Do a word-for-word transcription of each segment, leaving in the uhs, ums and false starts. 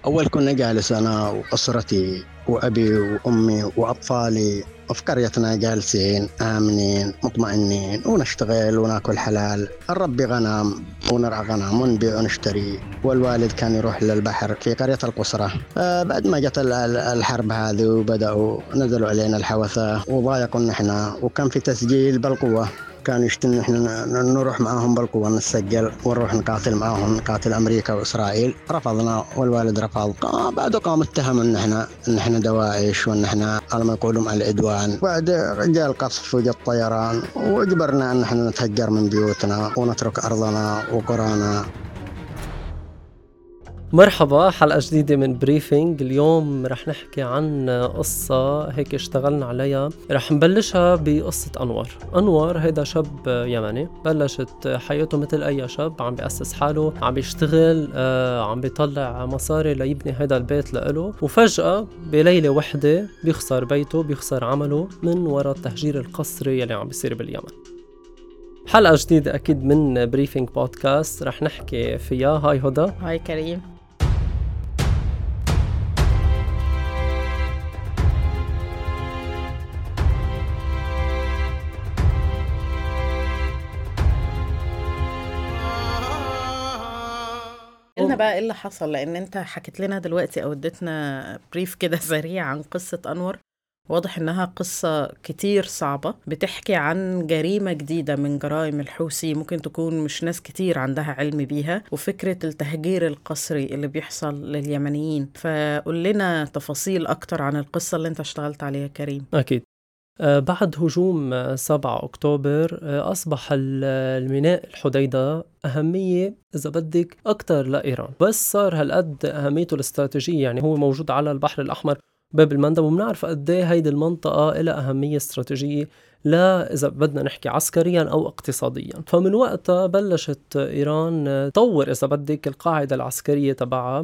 أول كنا جالس أنا وأسرتي وأبي وأمي وأطفالي وفي قريتنا جالسين آمنين مطمئنين ونشتغل وناكل حلال. الرب غنم ونرعى غنم ونبيع ونشتري. والوالد كان يروح للبحر في قرية القصرة. آه بعد ما جت ال- ال- الحرب هذه وبدأوا نزلوا علينا الحوثة وضايقوا نحن، وكان في تسجيل بالقوة. كانوا يشتن احنا نروح معاهم بالقوة نسجل ونروح نقاتل معاهم، نقاتل أمريكا وإسرائيل. رفضنا والوالد رفض. آه بعد قام اتهم ان احنا ان احنا دواعش وان احنا على ما يقولون على العدوان. بعد جاء القصف وجاء الطيران واجبرنا ان احنا نتهجر من بيوتنا ونترك أرضنا وقرانا. مرحبا، حلقة جديدة من بريفينج. اليوم رح نحكي عن قصة هيك اشتغلنا عليها. رح نبلشها بقصة أنور. أنور هيدا شاب يمني بلشت حياته مثل أي شاب، عم بيأسس حاله، عم بيشتغل، آه، عم بيطلع مصاري ليبني هيدا البيت لإله، وفجأة بليلة وحدة بيخسر بيته، بيخسر عمله من وراء التهجير القسري يلي عم بيصير باليمن. حلقة جديدة أكيد من بريفينج بودكاست رح نحكي فيها. هاي هدى. هاي كريم. قلنا بقى ايه اللي حصل، لان انت حكيت لنا دلوقتي او اديتنا بريف كده سريع عن قصة انور. واضح انها قصة كتير صعبة، بتحكي عن جريمة جديدة من جرائم الحوثي، ممكن تكون مش ناس كتير عندها علم بيها، وفكرة التهجير القسري اللي بيحصل لليمنيين. فقل لنا تفاصيل اكتر عن القصة اللي انت اشتغلت عليها كريم. أكيد. آه، بعد هجوم آه، سبعة أكتوبر آه، أصبح ال- الميناء الحديدة أهمية إذا بدك أكتر لإيران، بس صار هالقد أهميته الاستراتيجية. يعني هو موجود على البحر الأحمر باب المندب، وبنعرف قديه هيدي المنطقة لها أهمية استراتيجية، لا إذا بدنا نحكي عسكريا أو اقتصاديا. فمن وقتها بلشت إيران آه، تطور إذا بدك القاعدة العسكرية تبعها.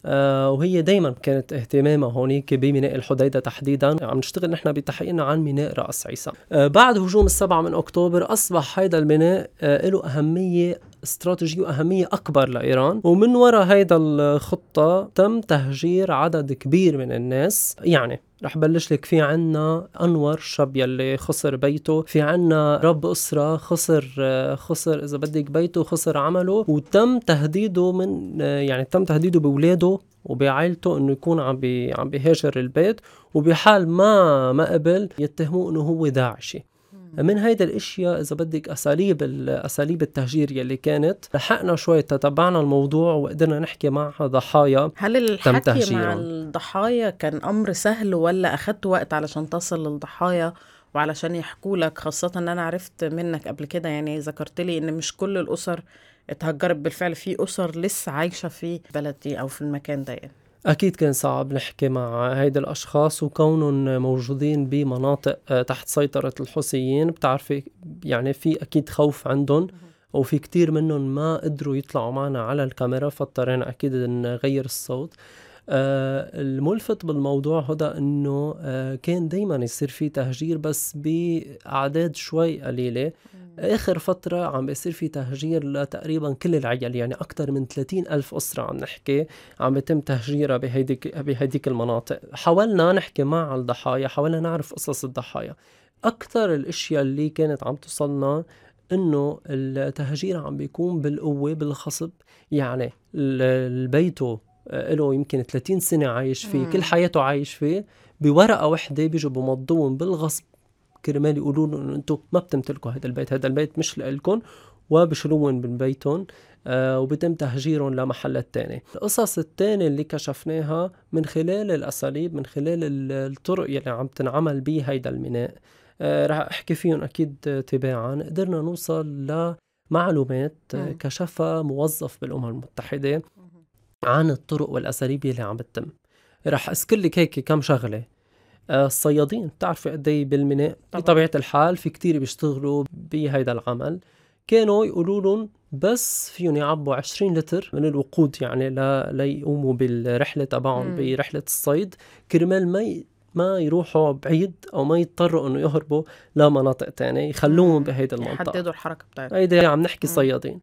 آه وهي دايما كانت اهتمامها هونيك بميناء الحديدة تحديدا. عم نشتغل نحن بتحقيقنا عن ميناء رأس عيسى. آه بعد هجوم السبعة من أكتوبر أصبح هيدا الميناء آه له أهمية استراتيجية وأهمية أكبر لإيران، ومن وراء هيدا الخطة تم تهجير عدد كبير من الناس. يعني رح بلش لك في عنا أنور شاب يلي خسر بيته، في عنا رب أسرة خسر خسر إذا بدك بيته، خسر عمله، وتم تهديده من يعني تم تهديده بولاده وبعائلته إنه يكون عم بي عم بيهاجر البيت، وبحال ما ما قبل يتهموه إنه هو داعشي. من هيدا الاشياء اذا بدك اساليب اساليب التهجير يلي كانت، لحقنا شوي تتبعنا الموضوع وقدرنا نحكي مع ضحايا. هل الحكي مع الضحايا كان امر سهل ولا اخدت وقت علشان تصل للضحايا وعلشان يحكوا لك؟ خاصة ان انا عرفت منك قبل كده، يعني ذكرت لي ان مش كل الاسر اتهجرت بالفعل، في اسر لسه عايشة في البلد دي او في المكان ده يعني. أكيد كان صعب نحكي مع هيدا الأشخاص، وكونهم موجودين بمناطق تحت سيطرة الحوثيين بتعرفي يعني في أكيد خوف عندهم، وفي كتير منهم ما قدروا يطلعوا معنا على الكاميرا، فاضطرينا أكيد نغير الصوت. آه الملفت بالموضوع هذا أنه آه كان دايما يصير في تهجير بس بأعداد شوي قليلة. آخر فترة عم بيصير في تهجير لتقريبا كل العيال، يعني أكتر من ثلاثين ألف أسرة عم نحكي عم بيتم تهجيرها بهيديك, بهيديك المناطق. حاولنا نحكي مع الضحايا، حاولنا نعرف قصص الضحايا. أكتر الأشياء اللي كانت عم تصلنا إنه التهجير عم بيكون بالقوة بالخصب. يعني البيتو له يمكن ثلاثين سنة عايش فيه، كل حياته عايش فيه، بورقة واحدة بيجوا بمضون بالغصب كرمال يقولوا له انه انتم ما بتمتلكوا هذا البيت، هذا البيت مش لكم، وبشلون من بيتهم. آه وبتم تهجيرهم لمحلات تانية. القصص التانية اللي كشفناها من خلال الأساليب، من خلال الطرق يلي عم تنعمل بيه هيدا الميناء، آه رح أحكي فيهم أكيد تباعا. قدرنا نوصل لمعلومات آه كشفها موظف بالأمم المتحدة عن الطرق والأساليب اللي عم بتتم. رح أذكر لك هيك كم شغلة. الصيادين بتعرفي قدي بالميناء بطبيعة الحال في كتير بيشتغلوا بهيدا العمل، كانوا يقولوا لهم بس فيهم يعبوا عشرين لتر من الوقود يعني لا ليقوموا بالرحلة تبعهم برحلة الصيد، كرمال ما ي... ما يروحوا بعيد أو ما يضطروا إنه يهربوا لمناطق تانية، يخلوهم بهيدا المنطقة، يحددوا الحركة بتاعتهم. هيدا عم نحكي مم. صيادين.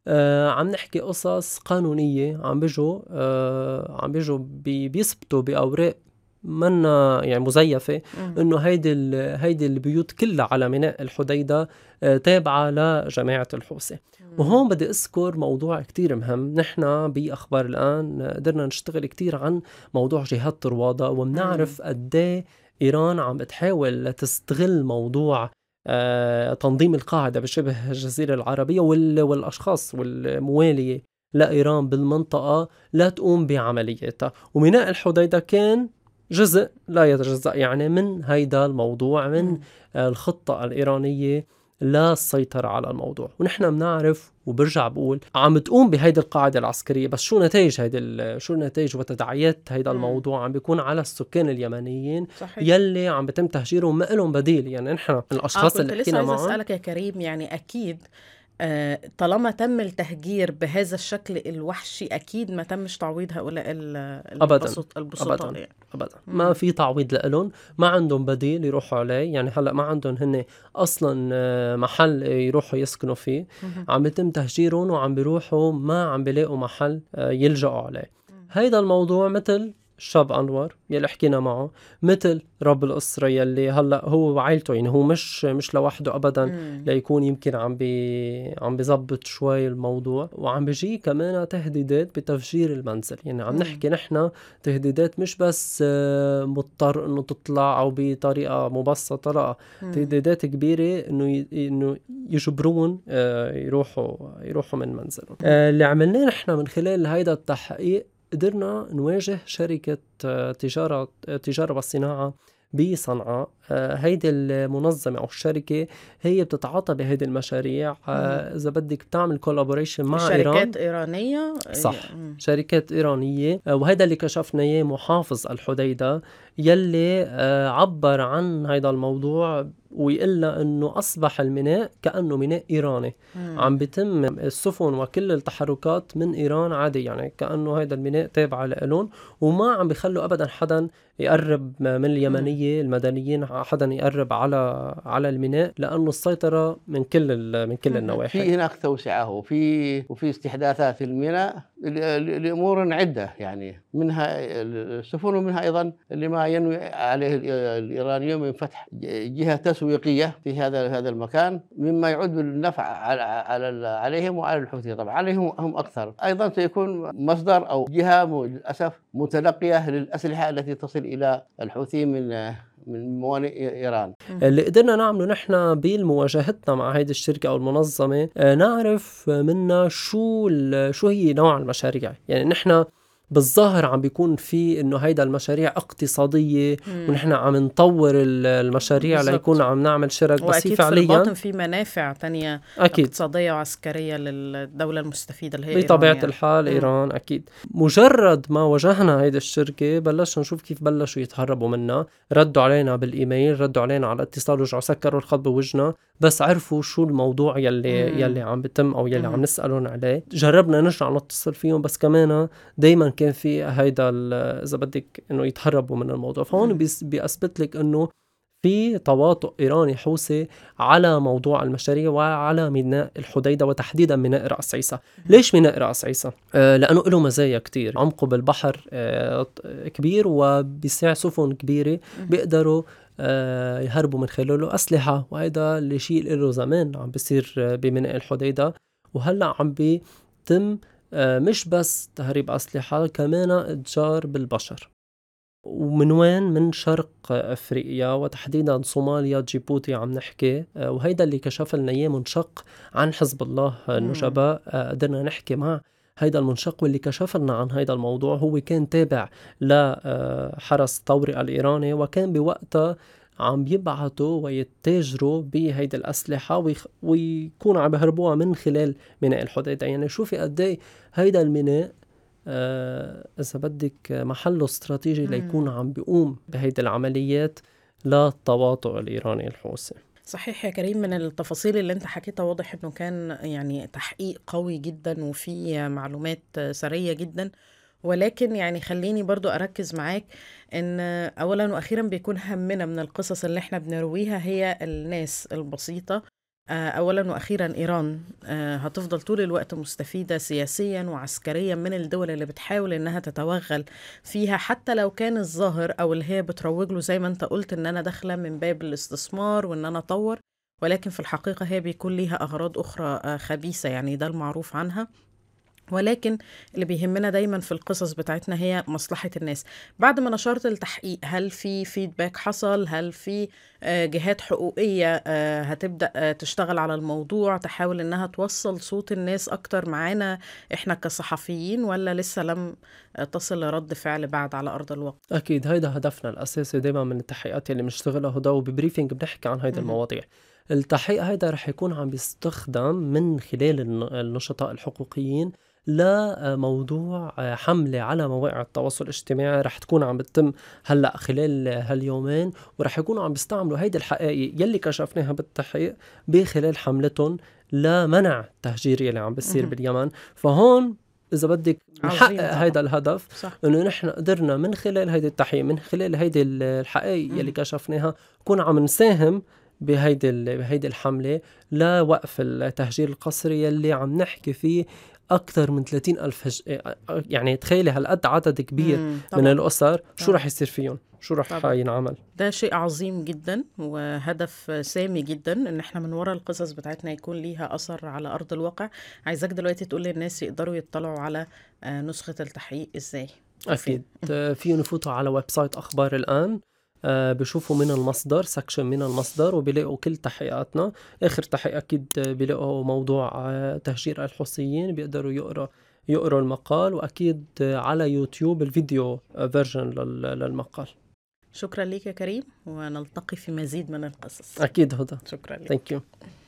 آه عم نحكي قصص قانونية، عم بيجوا آه عم بيجوا بي بيثبتوا بأوراق منا يعني مزيفة إنه هيدي هيدي البيوت كلها على ميناء الحديدة آه تابعة لجماعة الحوثي. وهون بدي أذكر موضوع كتير مهم. نحن بأخبار الآن قدرنا نشتغل كتير عن موضوع جهاد طروادة، ومنعرف قديه إيران عم بتحاول تستغل موضوع آه، تنظيم القاعدة بشبه الجزيرة العربية والأشخاص والموالية لإيران بالمنطقة لا تقوم بعملياتها. وميناء الحديدة كان جزء لا يتجزأ يعني من هيدا الموضوع، من آه، الخطة الإيرانية للسيطرة على الموضوع. ونحن بنعرف وبرجع بقول عم تقوم بهيدي القاعدة العسكرية، بس شو نتائج هيدا شو نتائج وتداعيات هيدا الموضوع؟ عم بيكون على السكان اليمنيين صحيح. يلي عم بتم تهجيرهم، ما لهم بديل. يعني نحن الأشخاص آه اللي حكينا معهم. كنت لسه عايزة أسألك يا كريم، يعني أكيد آه طالما تم التهجير بهذا الشكل الوحشي أكيد ما تمش تعويض هؤلاء البسط البسطاء. أبدا يعني. أبدا ما في تعويض لهم، ما عندهم بديل يروحوا عليه. يعني هلأ ما عندهم هن أصلا محل يروحوا يسكنوا فيه، عم بيتم تهجيرهم وعم بيروحوا ما عم بيلاقوا محل يلجأوا عليه. هيدا الموضوع مثل الشاب أنور يلي حكينا معه، مثل رب الأسرة يلي هلأ هو وعائلته، يعني هو مش مش لوحده أبدا مم. ليكون يمكن عم بي عم بيزبط شوي الموضوع، وعم بيجي كمان تهديدات بتفجير المنزل. يعني عم نحكي نحن تهديدات مش بس مضطر إنه تطلع أو بطريقة مبسطة، لا مم. تهديدات كبيرة إنه ي... إنه يجبرون يروحوا يروحوا من منزلهم. اللي عملناه نحن من خلال هيدا التحقيق قدرنا نواجه شركة تجارة تجارة والصناعة بصنعاء. هيدي المنظمة أو الشركة هي بتتعاطى بهيدي المشاريع، إذا بدك بتعمل كولابوريشن مع شركات إيران. شركات إيرانية صح مم. شركات إيرانية. وهذا اللي كشفنا إياه محافظ الحديدة يلي عبر عن هذا الموضوع ويقلنا إنه أصبح الميناء كأنه ميناء إيراني. مم. عم بيتم السفن وكل التحركات من إيران عادي، يعني كأنه هذا الميناء تابع لإلهم، وما عم بيخلوا أبدا حدا يقرب من اليمنية المدنيين، حدا يقرب على على الميناء، لأنه السيطرة من كل من كل النواحي. في هناك توسعة وفي وفي استحداثات في الميناء لأمور عدة، يعني منها السفن ومنها أيضا لما ينوي عليه الإيرانيون من فتح جهة تسويقية في هذا هذا المكان، مما يعود بالنفع على عليهم وعلى الحوثي. طبعا عليهم هم أكثر. أيضا سيكون مصدر أو جهة للأسف متلقية للأسلحة التي تصل إلى الحوثي من من موانئ إيران. اللي قدرنا نعمله نحن بمواجهتنا مع هيدي الشركة أو المنظمة، نعرف منها شو شو هي نوع المشاريع. يعني نحن بالظاهر عم بيكون في إنه هيدا المشاريع اقتصادية مم. ونحن عم نطور المشاريع بالزبط. ليكون عم نعمل شرك، بس هي فعليا في الباطن في منافع تانية أكيد اقتصادية وعسكرية للدولة المستفيدة اللي هي بطبيعة يعني. الحال إيران. أكيد مجرد ما واجهنا هيدا الشركة بلشنا نشوف كيف بلشوا يتهربوا منا. ردوا علينا بالإيميل، ردوا علينا على الاتصال، ورجعوا سكروا الخط بوجهنا، بس عرفوا شو الموضوع يلي مم. يلي عم بتم أو يلي مم. عم نسألون عليه. جربنا نرجع نتصل فيهم، بس كمان دايما كان في هيدا إذا بدك إنه يتهربوا من الموضوع. فهون بيثبت لك إنه في تواطؤ إيراني حوثي على موضوع المشاريع وعلى ميناء الحديدة، وتحديدا ميناء رأس عيسى. ليش ميناء رأس عيسى؟ آه لأنه له مزايا كتير. عمقه بالبحر آه كبير، وبيسع سفن كبيرة بيقدروا آه يهربوا من خلاله أسلحة، وهذا اللي شيء له زمان عم بيصير بميناء الحديدة، وهلأ عم بيتم مش بس تهريب أسلحة، كمان إتجار بالبشر. ومن وين؟ من شرق أفريقيا وتحديدا صوماليا، جيبوتي عم نحكي. وهيدا اللي كشف لنا إياه منشق عن حزب الله النجباء. قدرنا نحكي مع هيدا المنشق، واللي كشف لنا عن هيدا الموضوع هو كان تابع لحرس طوري الإيراني، وكان بوقتها عم بيبعتوا ويتاجروا بهيدي الأسلحة ويخ... ويكونوا عم يهربوها من خلال ميناء الحديدة. يعني شوفي قدي هيدا الميناء آه إذا بدك محله استراتيجي ليكون عم بيقوم بهيدي العمليات للتواطؤ الإيراني الحوثي. صحيح يا كريم، من التفاصيل اللي انت حكيتها واضح انه كان يعني تحقيق قوي جدا وفي معلومات سرية جدا. ولكن يعني خليني برضو أركز معاك إن أولا وأخيرا بيكون همنا من القصص اللي احنا بنرويها هي الناس البسيطة أولا وأخيرا إيران هتفضل طول الوقت مستفيدة سياسيا وعسكريا من الدول اللي بتحاول إنها تتوغل فيها، حتى لو كان الظاهر أو اللي هي بتروج له زي ما أنت قلت إن أنا داخلة من باب الاستثمار وإن أنا أطور، ولكن في الحقيقة هي بيكون ليها أغراض أخرى خبيثة، يعني ده المعروف عنها. ولكن اللي بيهمنا دايما في القصص بتاعتنا هي مصلحة الناس. بعد ما نشرت التحقيق، هل في فيدباك حصل؟ هل في جهات حقوقية هتبدأ تشتغل على الموضوع تحاول انها توصل صوت الناس اكتر معانا احنا كصحفيين، ولا لسه لم تصل لرد فعل بعد على ارض الواقع؟ اكيد هيدا هدفنا الاساسي دايما من التحقيقات اللي بنشتغلها هدا، وببريفنج بنحكي عن هيدا المواضيع. التحقيق هيدا رح يكون عم بيستخدم من خلال النشطاء الحقوقيين لموضوع حملة على مواقع التواصل الاجتماعي رح تكون عم بتتم هلأ خلال هاليومين، ورح يكونوا عم بيستعملوا هيدي الحقائق يلي كشفناها بالتحقيق بخلال حملتهم لمنع التهجير يلي عم بيصير باليمن. فهون إذا بدك نحقق هيدا الهدف، صح. إنه نحن قدرنا من خلال هيدي التحقيق، من خلال هيدي الحقائق يلي كشفناها، كون عم نساهم بهيدي بهيدي الحملة لوقف التهجير القسري يلي عم نحكي فيه أكثر من ثلاثين ألف هج... يعني تخيلي هالقد عدد كبير من الأسر، شو رح يصير فيهم؟ شو رح ينعمل؟ ده شيء عظيم جدا وهدف سامي جدا ان احنا من وراء القصص بتاعتنا يكون ليها أثر على أرض الواقع. عايزاك دلوقتي تقول للناس يقدروا يطلعوا على نسخة التحقيق ازاي؟ أكيد فيهم يفوتوا على ويب سايت أخبار الآن، آه بيشوفوا من المصدر سكشن من المصدر وبيلاقوا كل تحقيقاتنا. آخر تحقيق أكيد بيلاقوا موضوع آه تهجير الحوثيين، بيقدروا يقرأ يقرأوا المقال، وأكيد آه على يوتيوب الفيديو آه فيرجن للمقال. شكرا لك يا كريم، ونلتقي في مزيد من القصص. أكيد هدى. شكرا لك. Thank you.